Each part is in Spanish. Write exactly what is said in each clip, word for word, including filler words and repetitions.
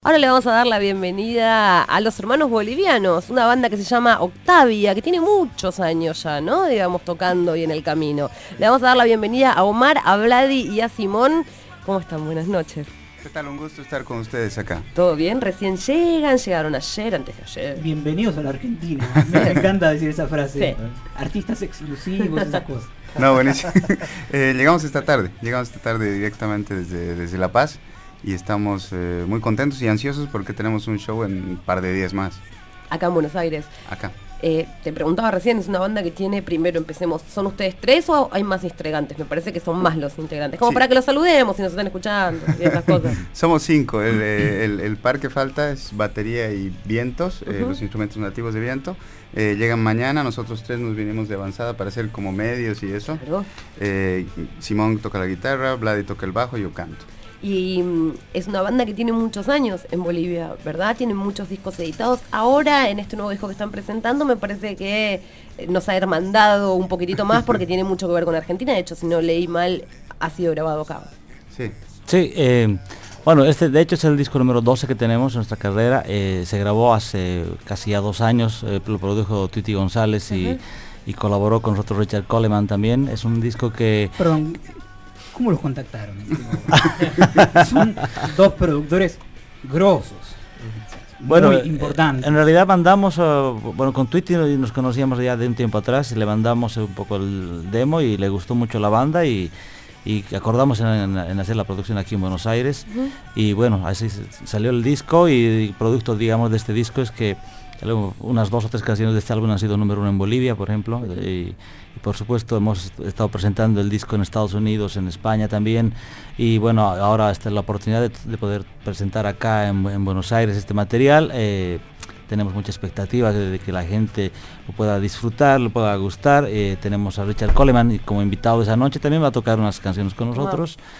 Ahora le vamos a dar la bienvenida a los Hermanos Bolivianos, una banda que se llama Octavia, que tiene muchos años ya, ¿no? Digamos, tocando y en el camino. Le vamos a dar la bienvenida a Omar, a Vladi y a Simón. ¿Cómo están? Buenas noches. ¿Qué tal? Un gusto estar con ustedes acá. ¿Todo bien? Recién llegan, llegaron ayer, antes de ayer. Bienvenidos a la Argentina. Me encanta decir esa frase. Sí. Artistas exclusivos, esas cosas. No, buenísimo. eh, llegamos esta tarde, llegamos esta tarde directamente desde, desde La Paz y estamos eh, muy contentos y ansiosos porque tenemos un show en un par de días más. Acá en Buenos Aires. Acá. Eh, te preguntaba recién, es una banda que tiene, primero empecemos, ¿son ustedes tres o hay más integrantes? Me parece que son más los integrantes, como sí, para que los saludemos si nos están escuchando y esas cosas. Somos cinco, el, el, el par que falta es batería y vientos, uh-huh. eh, los instrumentos nativos de viento. Eh, llegan mañana, nosotros tres nos vinimos de avanzada para hacer como medios y eso. Claro. Eh, Simón toca la guitarra, Vladi toca el bajo y yo canto. Y mm, es una banda que tiene muchos años en Bolivia, ¿verdad? Tienen muchos discos editados. Ahora, en este nuevo disco que están presentando, me parece que nos ha hermandado un poquitito más porque tiene mucho que ver con Argentina. De hecho, si no leí mal, ha sido grabado acá. Sí. Sí, eh, bueno, este de hecho es el disco número doce que tenemos en nuestra carrera. Eh, se grabó hace casi ya dos años, eh, lo produjo Titi González y, uh-huh. y colaboró con nosotros Richard Coleman también. Es un disco que... Perdón. ¿Cómo los contactaron? Son dos productores grosos, bueno, muy importantes. En realidad mandamos, uh, bueno, con Twitty nos conocíamos ya de un tiempo atrás y le mandamos un poco el demo y le gustó mucho la banda y, y acordamos en, en, en hacer la producción aquí en Buenos Aires. Uh-huh. Y bueno, así salió el disco y el producto, digamos, de este disco es que unas dos o tres canciones de este álbum han sido número uno en Bolivia, por ejemplo, y, y por supuesto hemos estado presentando el disco en Estados Unidos, en España también, y bueno, ahora está la oportunidad de, de poder presentar acá en, en Buenos Aires este material. Eh, tenemos mucha expectativa de, de que la gente lo pueda disfrutar, lo pueda gustar. Eh, tenemos a Richard Coleman como invitado esa noche, también va a tocar unas canciones con nosotros. Wow.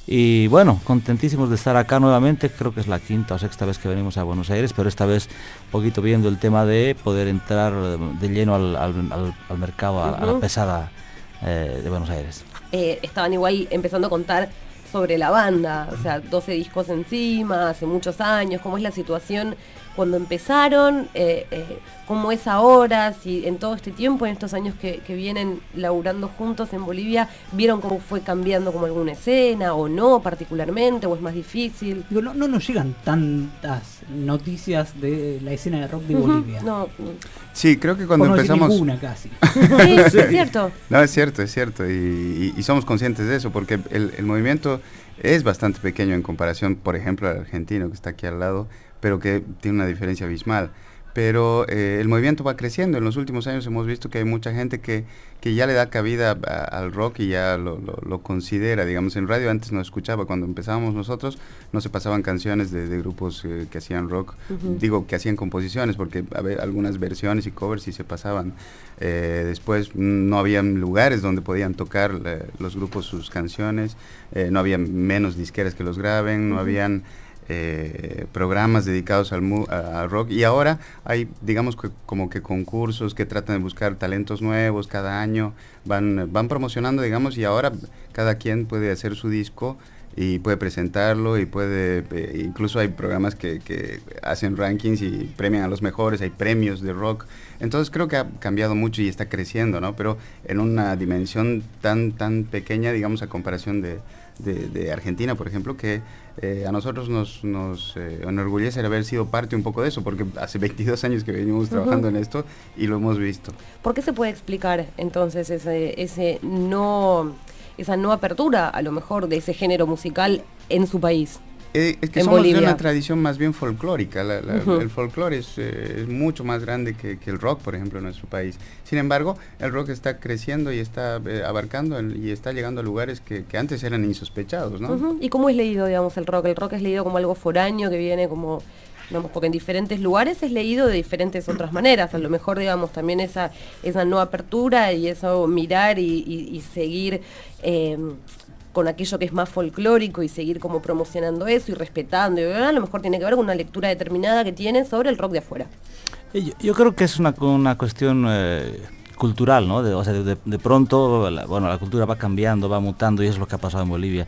Y bueno, contentísimos de estar acá nuevamente, creo que es la quinta o sexta vez que venimos a Buenos Aires, pero esta vez un poquito viendo el tema de poder entrar de lleno al, al, al, al mercado, a, uh-huh. a la pesada eh, de Buenos Aires. Eh, estaban igual empezando a contar sobre la banda, o sea, doce discos encima, hace muchos años, cómo es la situación cuando empezaron, eh, eh, cómo es ahora, si en todo este tiempo, en estos años que, que vienen laburando juntos en Bolivia, vieron cómo fue cambiando como alguna escena o no particularmente, o es más difícil. Digo, no, no nos llegan tantas noticias de la escena de rock de uh-huh. Bolivia. No. Sí, creo que cuando no empezamos... ninguna casi. Sí, sí, es cierto. No, es cierto, es cierto, y, y, y somos conscientes de eso, porque el, el movimiento es bastante pequeño en comparación, por ejemplo, al argentino que está aquí al lado, pero que tiene una diferencia abismal. Pero eh, el movimiento va creciendo. En los últimos años hemos visto que hay mucha gente que, que ya le da cabida a, al rock y ya lo, lo, lo considera. Digamos, en radio antes no escuchaba, cuando empezábamos nosotros no se pasaban canciones de, de grupos eh, que hacían rock, uh-huh. digo que hacían composiciones, porque había algunas versiones y covers sí se pasaban. Eh, después no había lugares donde podían tocar eh, los grupos sus canciones, eh, no había menos disqueras que los graben, no uh-huh. habían... Eh, programas dedicados al mu- a, a rock, y ahora hay, digamos, que, como que concursos que tratan de buscar talentos nuevos cada año, van, van promocionando, digamos, y ahora cada quien puede hacer su disco y puede presentarlo y puede, eh, incluso hay programas que, que hacen rankings y premian a los mejores, hay premios de rock. Entonces creo que ha cambiado mucho y está creciendo, ¿no? Pero en una dimensión tan, tan pequeña, digamos, a comparación de De, de Argentina, por ejemplo, que eh, a nosotros nos, nos eh, enorgullece haber sido parte un poco de eso, porque hace veintidós años que venimos trabajando uh-huh. en esto y lo hemos visto. ¿Por qué se puede explicar entonces ese, ese no, esa no apertura, a lo mejor, de ese género musical en su país? Eh, es que en somos Bolivia. de una tradición más bien folclórica. La, la, uh-huh. El folclore es, eh, es mucho más grande que, que el rock, por ejemplo, en nuestro país. Sin embargo, el rock está creciendo y está eh, abarcando el, y está llegando a lugares que, que antes eran insospechados, ¿no? Uh-huh. ¿Y cómo es leído, digamos, el rock? El rock es leído como algo foráneo que viene como... Digamos, porque en diferentes lugares es leído de diferentes otras maneras. A lo mejor, digamos, también esa, esa no apertura y eso mirar y, y, y seguir... Eh, con aquello que es más folclórico y seguir como promocionando eso y respetando, y a lo mejor tiene que ver con una lectura determinada que tiene sobre el rock de afuera. Yo, yo creo que es una, una cuestión eh, cultural, ¿no? De, o sea, de, de pronto, la, bueno, la cultura va cambiando, va mutando, y eso es lo que ha pasado en Bolivia.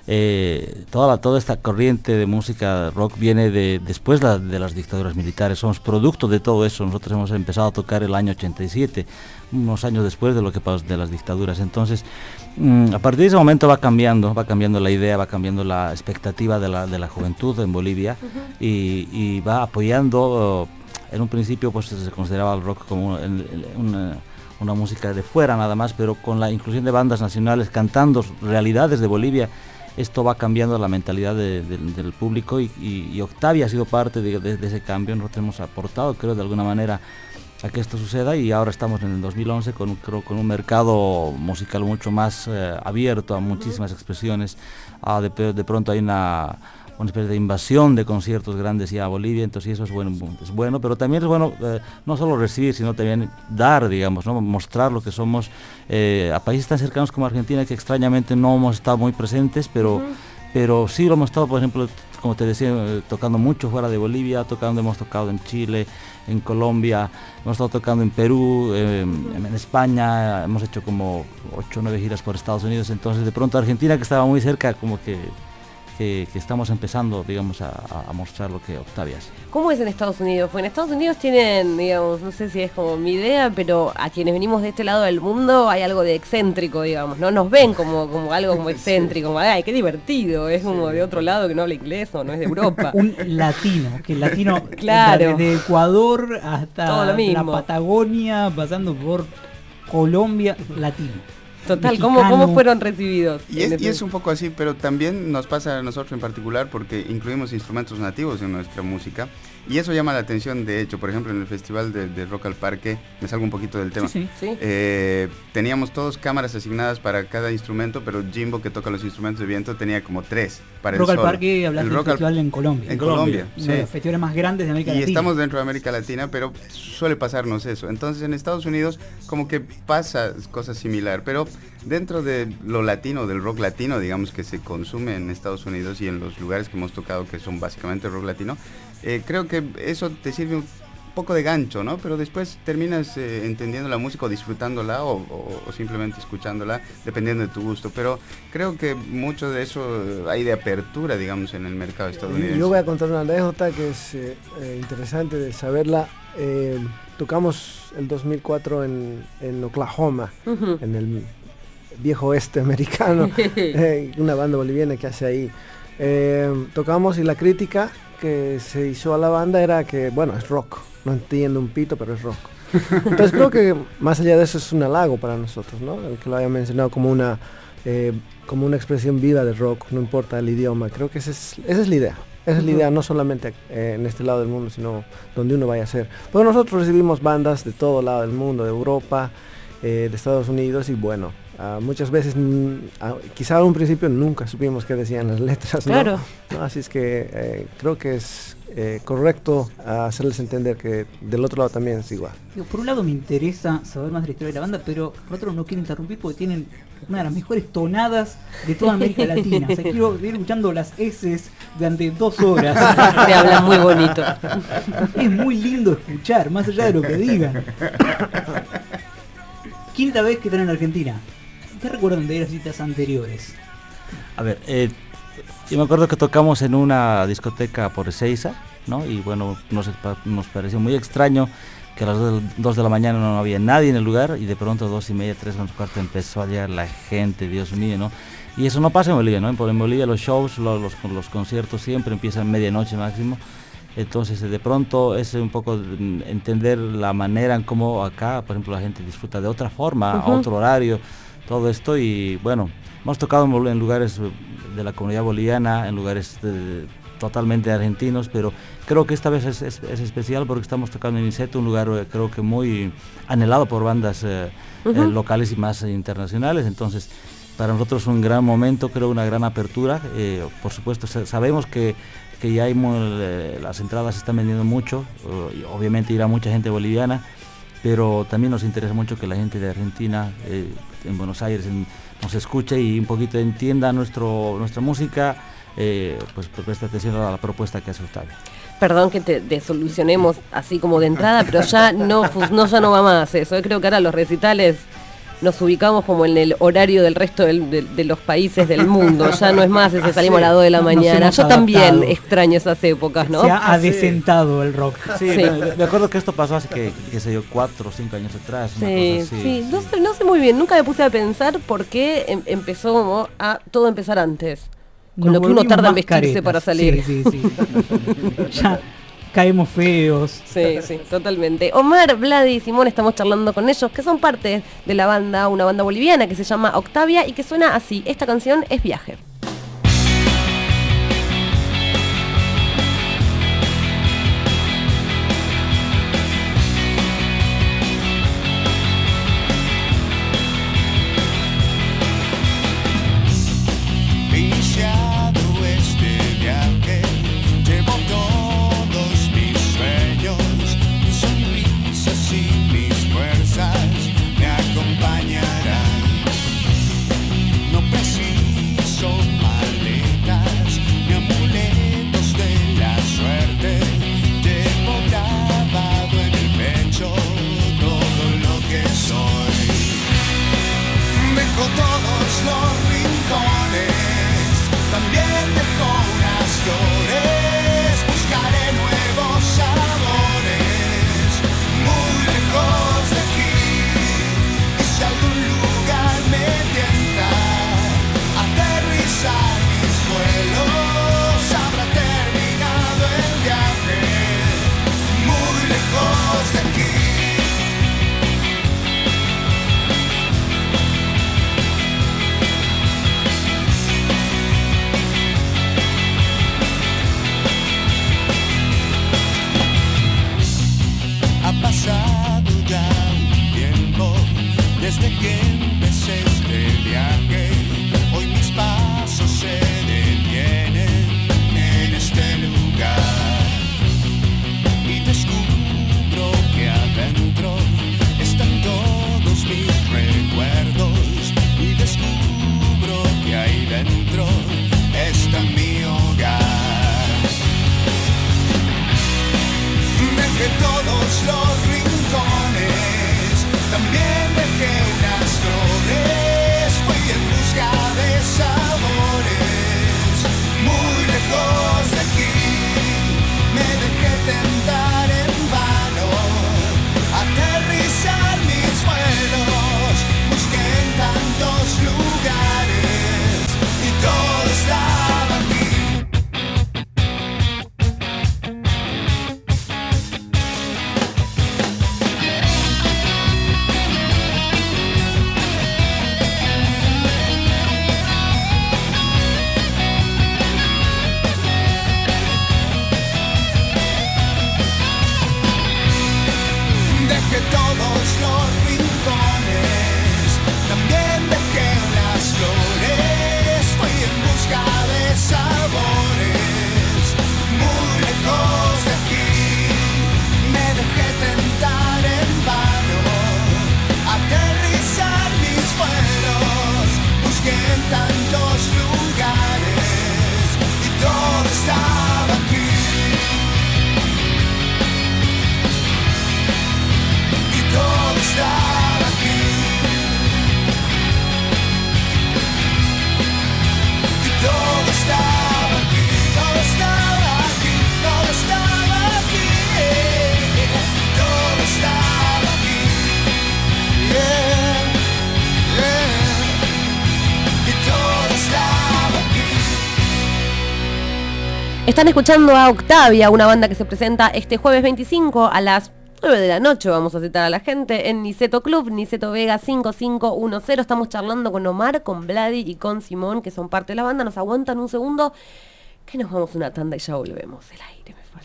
eh, toda, la, toda esta corriente de música rock viene de después la, de las dictaduras militares, somos producto de todo eso. Nosotros hemos empezado a tocar el año ochenta y siete, unos años después de lo que pasó de las dictaduras. Entonces, mmm, a partir de ese momento va cambiando, va cambiando la idea, va cambiando la expectativa de la, de la juventud en Bolivia, uh-huh. y, y va apoyando. Uh, en un principio pues se consideraba el rock como una, una, una música de fuera nada más, pero con la inclusión de bandas nacionales cantando realidades de Bolivia, esto va cambiando la mentalidad de, de, del público, y, y, y Octavia ha sido parte de, de, de ese cambio. Nosotros hemos aportado, creo, de alguna manera a que esto suceda, y ahora estamos en el dos mil once con, creo, con un mercado musical mucho más eh, abierto a muchísimas expresiones. Ah, de, de pronto hay una... una especie de invasión de conciertos grandes ya a Bolivia, entonces eso es bueno, es bueno, pero también es bueno eh, no solo recibir, sino también dar, digamos, ¿no? Mostrar lo que somos eh, a países tan cercanos como Argentina, que extrañamente no hemos estado muy presentes, pero, uh-huh. pero sí lo hemos estado, por ejemplo, como te decía, eh, tocando mucho fuera de Bolivia, tocando, hemos tocado en Chile, en Colombia, hemos estado tocando en Perú, eh, uh-huh. en España, hemos hecho como ocho o nueve giras por Estados Unidos, entonces de pronto Argentina, que estaba muy cerca, como que Que, que estamos empezando, digamos, a, a mostrar lo que Octavia es. ¿Cómo es en Estados Unidos? Porque en Estados Unidos tienen, digamos, no sé si es como mi idea, pero a quienes venimos de este lado del mundo hay algo de excéntrico, digamos, ¿no? Nos ven como, como algo como excéntrico, como, ay, qué divertido, es como sí. de otro lado que no habla inglés o no es de Europa. Un latino, que el latino, claro. desde Ecuador hasta la Patagonia, pasando por Colombia, latino. Total, ¿cómo, ¿cómo fueron recibidos? Y es, y es un poco así, pero también nos pasa a nosotros en particular porque incluimos instrumentos nativos en nuestra música, y eso llama la atención. De hecho, por ejemplo, en el Festival de, de Rock al Parque, me salgo un poquito del tema, sí, sí. Eh, teníamos todos cámaras asignadas para cada instrumento, pero Jimbo, que toca los instrumentos de viento, tenía como tres para Rock el al Parque, hablas del festival en Colombia. En Colombia, Colombia sí. Uno de los festivales más grandes de América y Latina. Y estamos dentro de América Latina, pero suele pasarnos eso. Entonces, en Estados Unidos, como que pasa cosas similar, pero dentro de lo latino, del rock latino, digamos, que se consume en Estados Unidos y en los lugares que hemos tocado, que son básicamente rock latino, eh, creo que eso te sirve un poco de gancho, ¿no? Pero después terminas eh, entendiendo la música o disfrutándola o, o, o simplemente escuchándola, dependiendo de tu gusto. Pero creo que mucho de eso hay de apertura, digamos, en el mercado estadounidense. Yo voy a contar una anécdota que es eh, eh, interesante de saberla. Eh, tocamos el dos mil cuatro en, en Oklahoma, uh-huh. en el viejo oeste americano, eh, una banda boliviana que hace ahí. Eh, tocamos y la crítica que se hizo a la banda era que, bueno, es rock, no entiendo un pito, pero es rock. Entonces creo que más allá de eso es un halago para nosotros, ¿no? El que lo haya mencionado como una, eh, como una expresión viva de rock, no importa el idioma. Creo que esa es, esa es la idea. Esa es la idea, no solamente eh, en este lado del mundo, sino donde uno vaya a ser. Pero nosotros recibimos bandas de todo lado del mundo, de Europa, eh, de Estados Unidos, y bueno, uh, muchas veces, mm, uh, quizá a un principio nunca supimos qué decían las letras, ¿no? Claro. ¿No? Así es que eh, creo que es eh, correcto uh, hacerles entender que del otro lado también es igual. Digo, por un lado me interesa saber más de la historia de la banda, pero por otro no quiero interrumpir porque tienen una de las mejores tonadas de toda América Latina. O sea, quiero ir escuchando las eses durante dos horas. Te hablan muy bonito. Es muy lindo escuchar, más allá de lo que digan. Quinta vez que están en Argentina. ¿Qué recuerdan de las citas anteriores? A ver, eh, yo me acuerdo que tocamos en una discoteca por Ezeiza, ¿no? Y bueno, nos, nos pareció muy extraño que a las dos de la mañana no había nadie en el lugar, y de pronto dos y media, tres, cuatro cuarto empezó a llegar la gente, Dios mío, ¿no? Y eso no pasa en Bolivia, ¿no? En Bolivia los shows, los, los, los conciertos siempre empiezan a medianoche máximo. Entonces de pronto es un poco entender la manera en cómo acá, por ejemplo, la gente disfruta de otra forma, uh-huh. a otro horario, todo esto. Y bueno, hemos tocado en lugares de la comunidad boliviana, en lugares de, totalmente argentinos, pero creo que esta vez es, es, es especial porque estamos tocando en Niceto, un lugar eh, creo que muy anhelado por bandas eh, uh-huh. eh, locales y más eh, internacionales. Entonces para nosotros es un gran momento, creo una gran apertura. Eh, por supuesto sabemos que que ya hay, eh, las entradas se están vendiendo mucho, uh, y obviamente irá mucha gente boliviana, pero también nos interesa mucho que la gente de Argentina, eh, en Buenos Aires, en, nos escuche y un poquito entienda nuestro, nuestra música, eh, pues preste atención a la propuesta que hace Octavia. Perdón que te desolucionemos así como de entrada, pero ya no, no, ya no va más eso. Yo creo que ahora los recitales nos ubicamos como en el horario del resto del, de, de los países del mundo. Ya no es más ese salimos a las dos de la mañana. Yo también extraño esas épocas, ¿no? Se ha adecentado el rock. Sí, sí. Me, me acuerdo que esto pasó hace que, qué sé yo, cuatro o cinco años atrás. Una sí, cosa así. sí. No sé, no sé muy bien, nunca me puse a pensar por qué em, empezó como a todo empezar antes. Con Nos lo que uno tarda en volvimos vestirse más para caretas. salir. Sí, sí, sí. Ya caemos feos. Sí, sí, totalmente. Omar, Vladi y Simón estamos charlando con ellos, que son parte de la banda, una banda boliviana que se llama Octavia y que suena así. Esta canción es Viaje. Están escuchando a Octavia, una banda que se presenta este jueves veinticinco a las nueve de la noche. Vamos a citar a la gente en Niceto Club, Niceto Vega cinco cinco uno cero. Estamos charlando con Omar, con Vladi y con Simón, que son parte de la banda. Nos aguantan un segundo, que nos vamos a una tanda y ya volvemos. El aire me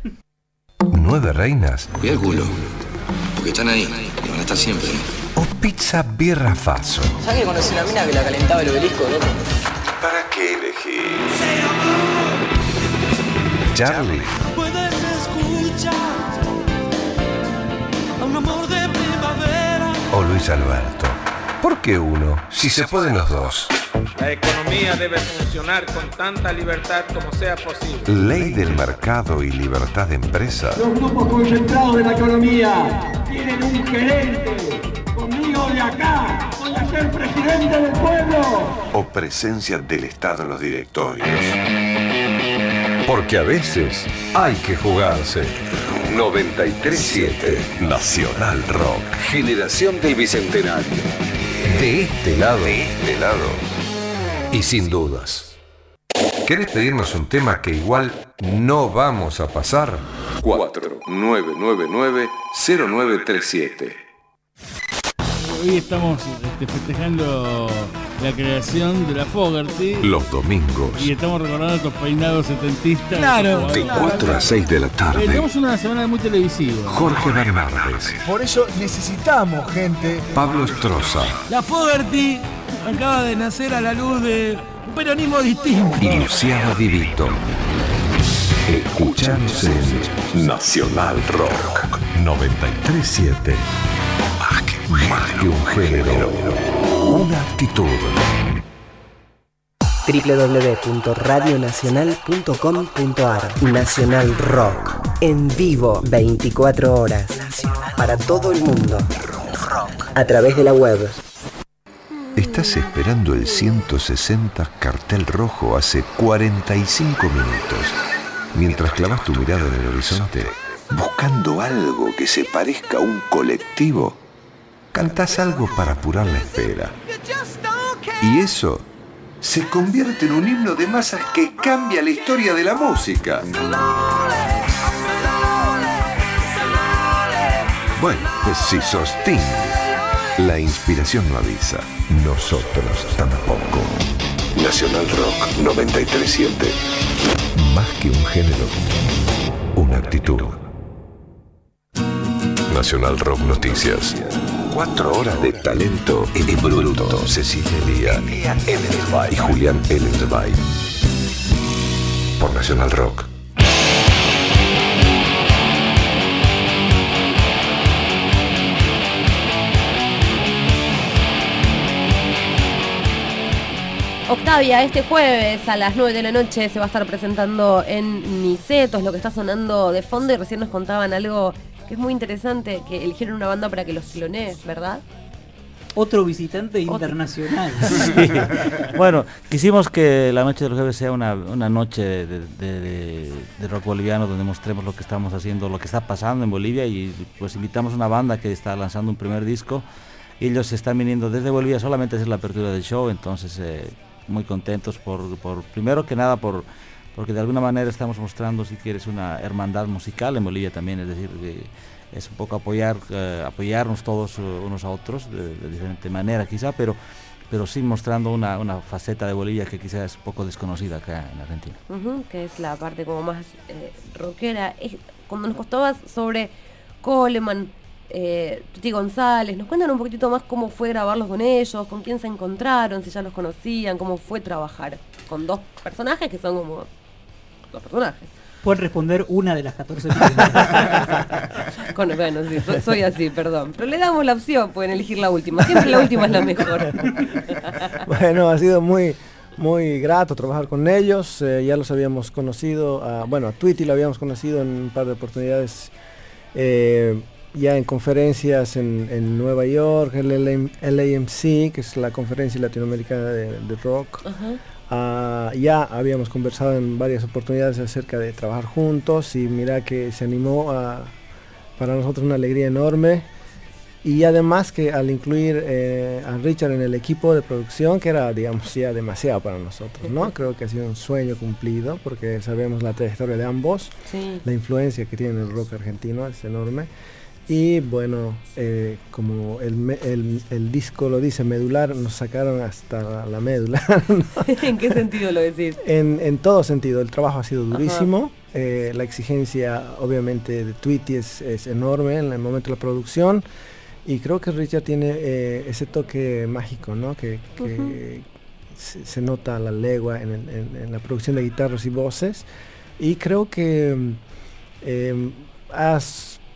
falta. Nueve reinas. Cuida el culo, porque están ahí, y van a estar siempre. O pizza birra faso. ¿Sabes que conocí una mina que la calentaba el obelisco, loco? ¿Para qué elegir? Charlie. Puedes escuchar a un amor de primavera. O Luis Alberto. ¿Por qué uno? Si se pueden los dos. La economía debe funcionar con tanta libertad como sea posible. Ley del mercado y libertad de empresa. Los grupos concentrados de la economía tienen un gerente. Conmigo sigo de acá, voy a ser presidente del pueblo. O presencia del Estado en los directorios. Porque a veces hay que jugarse. noventa y tres siete Nacional Rock. Generación del Bicentenario. De este lado. De este lado. Y sin dudas. ¿Querés pedirnos un tema que igual no vamos a pasar? cuatro nueve nueve nueve cero nueve tres siete. Hoy estamos este, festejando la creación de la Fogerty. Los domingos. Y estamos recordando estos peinados setentistas. Claro. De cuatro a seis de la tarde. Eh, tenemos una semana muy televisiva. Jorge Bernardes. Por eso necesitamos gente. Pablo Stroza. La Fogerty acaba de nacer a la luz de un peronismo distinto. Y Luciana Di Vito. Escuchanos en Nacional Rock noventa y tres siete. Más que un género, una actitud. doble u doble u doble u punto radio nacional punto com punto a r. Nacional Rock. En vivo, veinticuatro horas. Para todo el mundo. A través de la web. Estás esperando el ciento sesenta cartel rojo hace cuarenta y cinco minutos. Mientras clavas tu mirada en el horizonte, buscando algo que se parezca a un colectivo, cantás algo para apurar la espera. Y eso se convierte en un himno de masas que cambia la historia de la música. Bueno, si sos Sting, la inspiración no avisa. Nosotros tampoco. Nacional Rock noventa y tres siete. Más que un género, una actitud. Nacional Rock Noticias. Cuatro horas de talento en bruto. Cecilia Ellensby y Julián Ellensby. Por Nacional Rock. Octavia, este jueves a las nueve de la noche se va a estar presentando en Nicetos, lo que está sonando de fondo, y recién nos contaban algo que es muy interesante, que eligieron una banda para que los clonee, ¿verdad? Otro visitante Otro. internacional. Sí. Bueno, quisimos que la noche del jueves sea una, una noche de, de, de, de rock boliviano, donde mostremos lo que estamos haciendo, lo que está pasando en Bolivia, y pues invitamos a una banda que está lanzando un primer disco. Ellos están viniendo desde Bolivia solamente a hacer la apertura del show, entonces eh, muy contentos por, por primero que nada por porque de alguna manera estamos mostrando, si quieres, una hermandad musical en Bolivia también, es decir, que es un poco apoyar uh, apoyarnos todos uh, unos a otros de, de diferente manera quizá, pero pero sí mostrando una, una faceta de Bolivia que quizás es un poco desconocida acá en Argentina. Uh-huh, que es la parte como más eh, rockera. Es, cuando nos contabas sobre Coleman, eh, Tuti González, ¿nos cuentan un poquitito más cómo fue grabarlos con ellos, con quién se encontraron, si ya los conocían, cómo fue trabajar con dos personajes que son como dos personajes? Pueden responder una de las catorce preguntas. Bueno, bueno, sí, soy así, perdón. Pero le damos la opción, pueden elegir la última. Siempre la última es la mejor. Bueno, ha sido muy muy grato trabajar con ellos. Eh, ya los habíamos conocido, a, bueno, a Tweety lo habíamos conocido en un par de oportunidades, eh, ya en conferencias en, en Nueva York, el L A M C, que es la conferencia latinoamericana de, de rock. Uh-huh. Uh, ya habíamos conversado en varias oportunidades acerca de trabajar juntos, y mira que se animó a, para nosotros una alegría enorme, y además que al incluir eh, a Richard en el equipo de producción, que era, digamos, ya demasiado para nosotros, ¿no? Creo que ha sido un sueño cumplido, porque sabemos la trayectoria de ambos, sí. La influencia que tiene el rock argentino es enorme. Y bueno, eh, como el, el, el disco lo dice, medular, nos sacaron hasta la médula, ¿no? ¿En qué sentido lo decís? En, en todo sentido, el trabajo ha sido durísimo, eh, la exigencia obviamente de Tweety es, es enorme en el momento de la producción, y creo que Richard tiene eh, ese toque mágico, ¿no? Que, que uh-huh. se, se nota a la legua en, el, en, en la producción de guitarras y voces, y creo que eh, has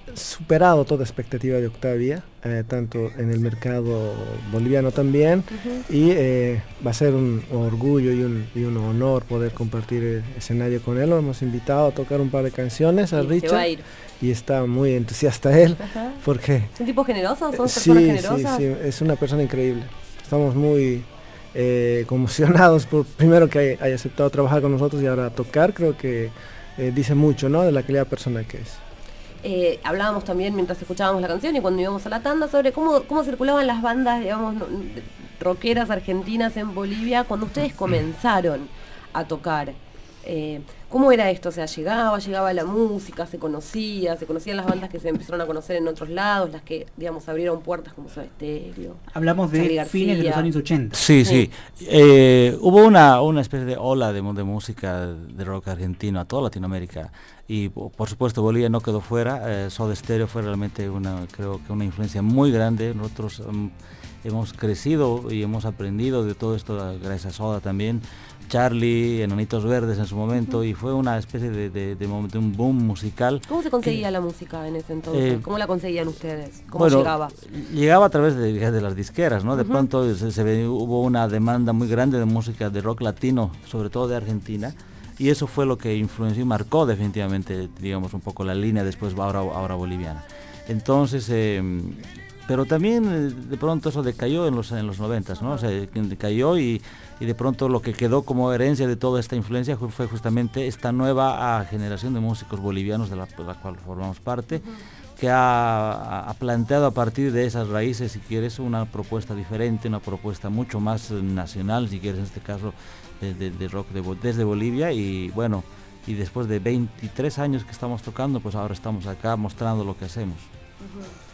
superado toda expectativa de Octavia, eh, tanto en el mercado boliviano también, uh-huh. y eh, va a ser un orgullo y un, y un honor poder compartir el escenario con él. Lo hemos invitado a tocar un par de canciones a y Richard y está muy entusiasta él, uh-huh. porque... ¿Es un tipo generoso? ¿Son sí, personas generosas? Sí, sí, es una persona increíble. Estamos muy eh, conmocionados por primero que haya, haya aceptado trabajar con nosotros y ahora tocar. Creo que eh, dice mucho, ¿no?, de la calidad de persona que es. Eh, hablábamos también mientras escuchábamos la canción y cuando íbamos a la tanda sobre cómo, cómo circulaban las bandas, digamos, no, rockeras argentinas en Bolivia cuando ustedes comenzaron a tocar. Eh, ¿Cómo era esto? O sea, llegaba, llegaba la música, se conocía, se conocían las bandas que se empezaron a conocer en otros lados, las que, digamos, abrieron puertas como Soda Stereo. Hablamos de fines de los años ochenta. Sí, sí. sí. Eh, hubo una, una especie de ola de, de música de rock argentino a toda Latinoamérica. Y por supuesto Bolivia no quedó fuera. eh, Soda Stereo fue realmente una, creo que una influencia muy grande. Nosotros um, hemos crecido y hemos aprendido de todo esto gracias a Soda también. Charlie, Enanitos Verdes en su momento, uh-huh. y fue una especie de, de, de, de un boom musical. ¿Cómo se conseguía que, la música en ese entonces? Eh, ¿Cómo la conseguían ustedes? ¿Cómo bueno, llegaba? Llegaba a través de, de las disqueras, ¿no? De uh-huh. pronto se, se ve, hubo una demanda muy grande de música de rock latino, sobre todo de Argentina, y eso fue lo que influenció y marcó definitivamente, digamos, un poco la línea después ahora, ahora boliviana. Entonces, eh, pero también de pronto eso decayó en los en los noventas, ¿no? O sea, decayó y, y de pronto lo que quedó como herencia de toda esta influencia fue justamente esta nueva generación de músicos bolivianos de la, de la cual formamos parte, uh-huh. que ha, ha planteado a partir de esas raíces, si quieres, una propuesta diferente, una propuesta mucho más nacional, si quieres, en este caso, de, de, de rock de, desde Bolivia. Y bueno, y después de veintitrés años que estamos tocando, pues ahora estamos acá mostrando lo que hacemos. Uh-huh.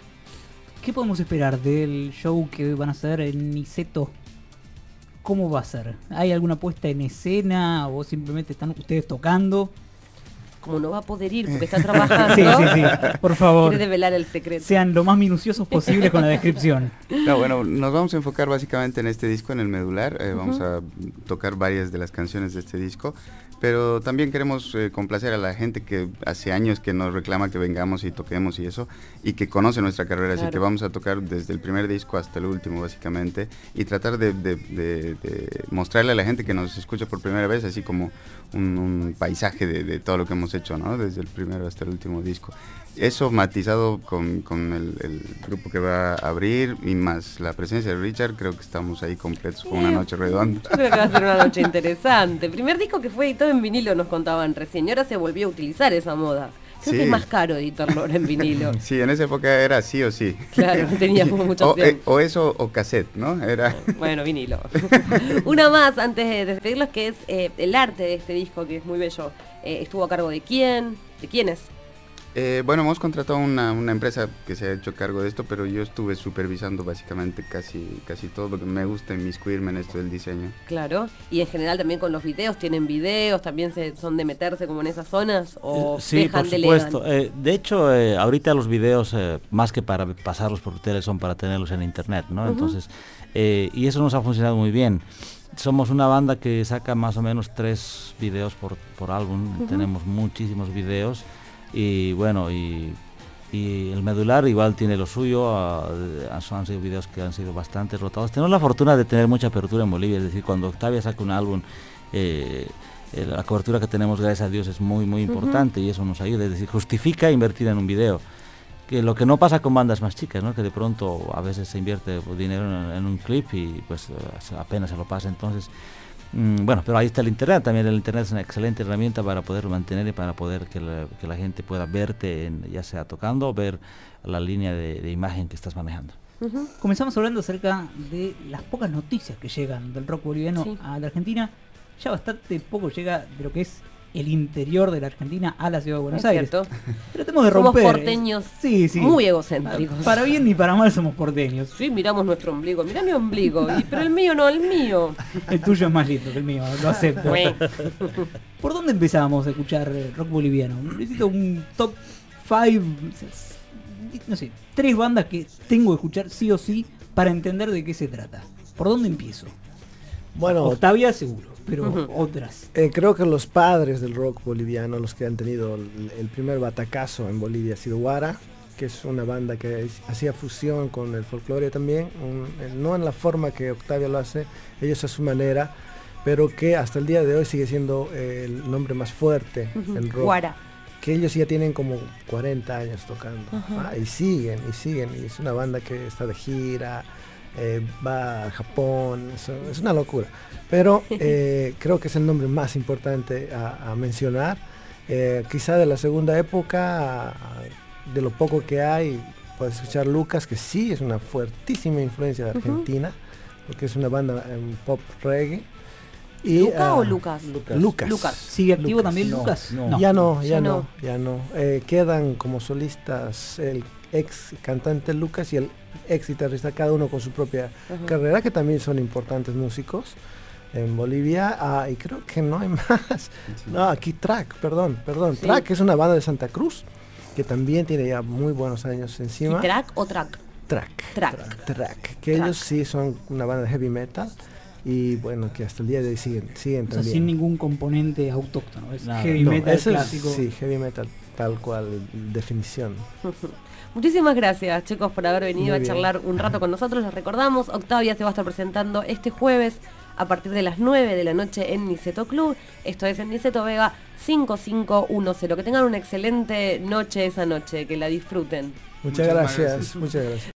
¿Qué podemos esperar del show que van a hacer en Niceto? ¿Cómo va a ser? ¿Hay alguna puesta en escena o simplemente están ustedes tocando? Como no va a poder ir porque está trabajando. Sí, sí, sí, por favor. Quiere develar el secreto. Sean lo más minuciosos posible con la descripción. No, bueno, nos vamos a enfocar básicamente en este disco, en el medular. Eh, uh-huh. Vamos a tocar varias de las canciones de este disco. Pero también queremos eh, complacer a la gente que hace años que nos reclama que vengamos y toquemos y eso, y que conoce nuestra carrera, claro. Así que vamos a tocar desde el primer disco hasta el último, básicamente, y tratar de, de, de, de mostrarle a la gente que nos escucha por primera vez, así como un, un paisaje de, de todo lo que hemos hecho, ¿no? Desde el primero hasta el último disco. Eso matizado con, con el, el grupo que va a abrir y más la presencia de Richard, creo que estamos ahí completos con una noche redonda. Yo creo que va a ser una noche interesante. Primer disco que fue editado en vinilo, nos contaban recién, y ahora se volvió a utilizar esa moda. Creo sí. que es más caro editarlo ahora en vinilo. Sí, en esa época era sí o sí. Claro, teníamos mucha o, opción. eh, o eso o cassette, ¿no? Era... Bueno, vinilo. Una más antes de despedirlos, que es eh, el arte de este disco, que es muy bello. Eh, ¿Estuvo a cargo de quién? ¿De quiénes? Eh, bueno, hemos contratado una, una empresa que se ha hecho cargo de esto, pero yo estuve supervisando básicamente casi casi todo, porque me gusta inmiscuirme en esto del diseño. Claro, y en general también con los videos, ¿tienen videos? ¿También se, son de meterse como en esas zonas? ¿O sí, dejan por de supuesto. Eh, de hecho, eh, ahorita los videos, eh, más que para pasarlos por tele, son para tenerlos en internet, ¿no? Uh-huh. Entonces, eh, y eso nos ha funcionado muy bien. Somos una banda que saca más o menos tres videos por, por álbum, uh-huh. Tenemos muchísimos videos. Y bueno, y, y el medular igual tiene lo suyo, uh, han sido videos que han sido bastante rotados. Tenemos la fortuna de tener mucha apertura en Bolivia, es decir, cuando Octavia saca un álbum, eh, eh, la cobertura que tenemos, gracias a Dios, es muy muy importante, uh-huh. Y eso nos ayuda, es decir, justifica invertir en un video. Que lo que no pasa con bandas más chicas, ¿no? Que de pronto a veces se invierte dinero en, en un clip y pues apenas se lo pasa, entonces... Bueno, pero ahí está el internet, también el internet es una excelente herramienta para poder mantener y para poder que la, que la gente pueda verte, en, ya sea tocando o ver la línea de, de imagen que estás manejando. Uh-huh. Comenzamos hablando acerca de las pocas noticias que llegan del rock boliviano, sí, a la Argentina. Ya bastante poco llega de lo que es el interior de la Argentina a la ciudad de Buenos es Aires. Cierto. Tratemos de romper. Somos porteños, sí, sí, muy egocéntricos. Para bien ni para mal somos porteños. Sí, miramos nuestro ombligo. Mirá mi ombligo, y, pero el mío no, el mío. El tuyo es más lindo que el mío, lo acepto. ¿Por dónde empezamos a escuchar rock boliviano? Necesito un top cinco, no sé, tres bandas que tengo que escuchar sí o sí para entender de qué se trata. ¿Por dónde empiezo? Bueno, Octavia seguro, pero uh-huh. otras. Eh, creo que los padres del rock boliviano, los que han tenido el, el primer batacazo en Bolivia, ha sido Guara, que es una banda que es, hacía fusión con el folclore también, un, no en la forma que Octavia lo hace, ellos a su manera, pero que hasta el día de hoy sigue siendo eh, el nombre más fuerte uh-huh. en rock. Guara. Que ellos ya tienen como cuarenta años tocando, uh-huh. ah, y siguen, y siguen, y es una banda que está de gira, eh, va a Japón, es, es una locura, pero eh, creo que es el nombre más importante a, a mencionar, eh, quizá de la segunda época, a, de lo poco que hay, puedes escuchar Lucas, que sí es una fuertísima influencia de Argentina, uh-huh. porque es una banda en pop reggae. Y, ¿Luca uh, o Lucas? Lucas? Lucas. Lucas. ¿Sigue activo Lucas. también no, Lucas? No. Ya no, ya, ya no, no, ya no. Eh, quedan como solistas el ex cantante Lucas y el ex guitarrista, cada uno con su propia uh-huh. carrera, que también son importantes músicos en Bolivia. Ah, y creo que no hay más. Sí. No, aquí Track, perdón, perdón. Sí. Track es una banda de Santa Cruz que también tiene ya muy buenos años encima. ¿Y Track o Track? Track. Track. Track. Track. Que Track. ellos sí son una banda de heavy metal. Y bueno, que hasta el día de hoy siguen, siguen o sea, también. sin ningún componente autóctono, es Nada. heavy no, metal eso clásico. Es, sí, heavy metal, tal cual, definición. Muchísimas gracias, chicos, por haber venido Muy a charlar bien. un rato con nosotros. Les recordamos, Octavia se va a estar presentando este jueves a partir de las nueve de la noche en Niceto Club. Esto es en Niceto Vega cinco cinco uno cero. Que tengan una excelente noche esa noche, que la disfruten. Muchas, muchas gracias, gracias, muchas gracias.